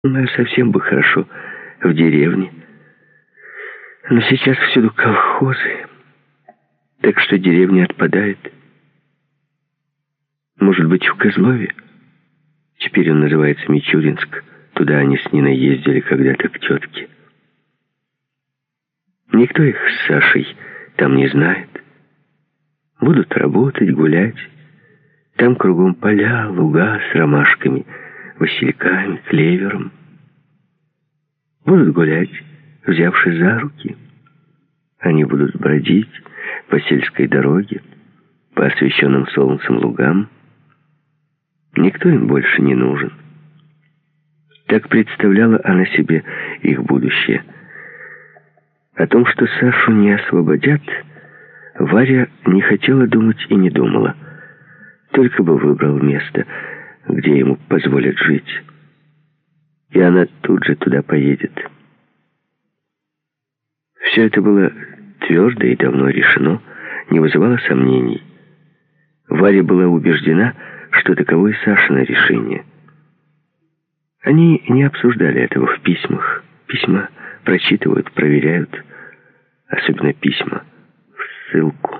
Совсем бы хорошо в деревне. Но сейчас всюду колхозы, так что деревня отпадает. Может быть, в Козлове? Теперь он называется Мичуринск. Туда они с Ниной ездили когда-то к тетке. Никто их с Сашей там не знает. Будут работать, гулять. Там кругом поля, луга с ромашками, васильками, клевером. Будут гулять, взявшись за руки. Они будут бродить по сельской дороге, по освещенным солнцем лугам. Никто им больше не нужен. Так представляла она себе их будущее. О том, что Сашу не освободят, Варя не хотела думать и не думала. Только бы выбрал место, где ему позволят жить. И она тут же туда поедет. Все это было твердо и давно решено, не вызывало сомнений. Варя была убеждена, что таково и Сашино решение. Они не обсуждали этого в письмах. Письма прочитывают, проверяют, особенно письма в ссылку.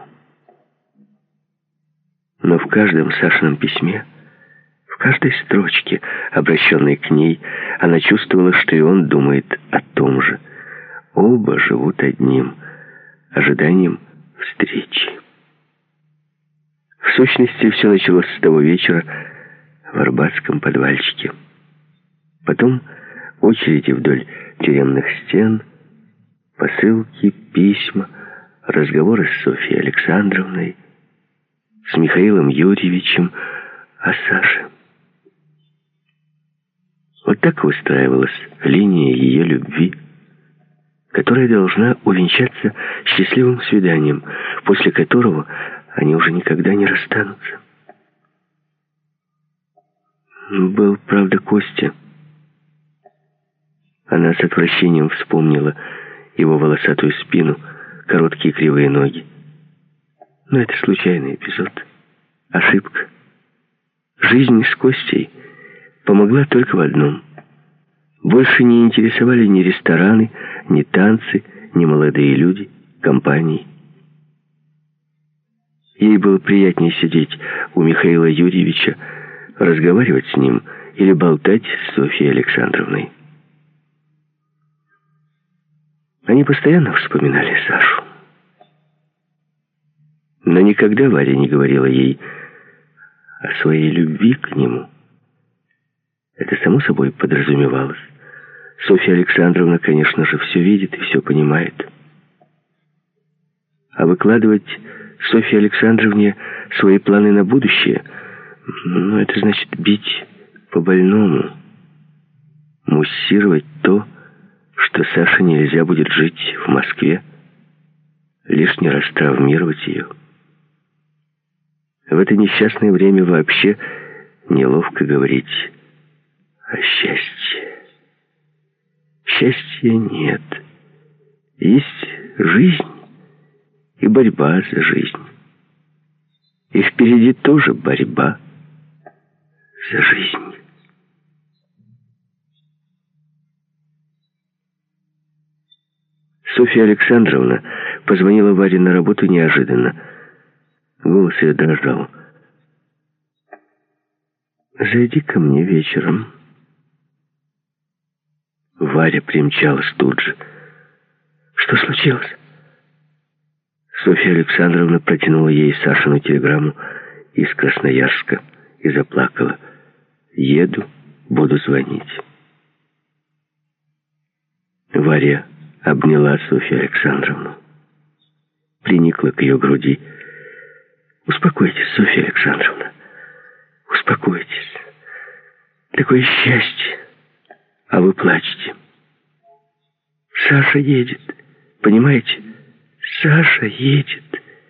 Но в каждом Сашином письме, в каждой строчке, обращенной к ней, она чувствовала, что и он думает о том же. Оба живут одним ожиданием встречи. В сущности, все началось с того вечера в арбатском подвальчике. Потом очереди вдоль тюремных стен, посылки, письма, разговоры с Софьей Александровной, с Михаилом Юрьевичем о Саше. Вот так выстраивалась линия ее любви, которая должна увенчаться счастливым свиданием, после которого они уже никогда не расстанутся. Был, правда, Костя. Она с отвращением вспомнила его волосатую спину, короткие кривые ноги. Но это случайный эпизод. Ошибка. Жизнь с Костей помогла только в одном. Больше не интересовали ни рестораны, ни танцы, ни молодые люди, компании. Ей было приятнее сидеть у Михаила Юрьевича, разговаривать с ним или болтать с Софьей Александровной. Они постоянно вспоминали Сашу. Но никогда Варя не говорила ей о своей любви к нему. Это само собой подразумевалось. Софья Александровна, конечно же, все видит и все понимает. А выкладывать Софье Александровне свои планы на будущее, это значит бить по больному, муссировать то, что Саше нельзя будет жить в Москве, лишний раз травмировать ее. В это несчастное время вообще неловко говорить о счастье. Счастья нет. Есть жизнь и борьба за жизнь. И впереди тоже борьба за жизнь. Софья Александровна позвонила Варе на работу неожиданно. Голос ее дрожал. «Зайди ко мне вечером». Варя примчалась тут же. «Что случилось?» Софья Александровна протянула ей Сашину телеграмму из Красноярска и заплакала. «Еду, буду звонить». Варя обняла Софью Александровну, приникла к ее груди. «Успокойтесь, Софья Александровна, успокойтесь. Такое счастье, а вы плачете. Саша едет, понимаете? Саша едет».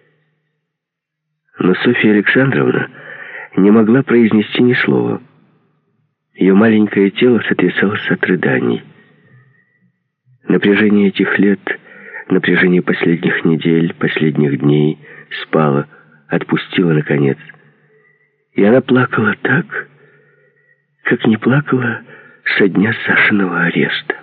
Но Софья Александровна не могла произнести ни слова. Ее маленькое тело сотрясалось от рыданий. Напряжение этих лет, напряжение последних недель, последних дней спало, отпустило наконец. И она плакала так, как не плакала со дня Сашиного ареста.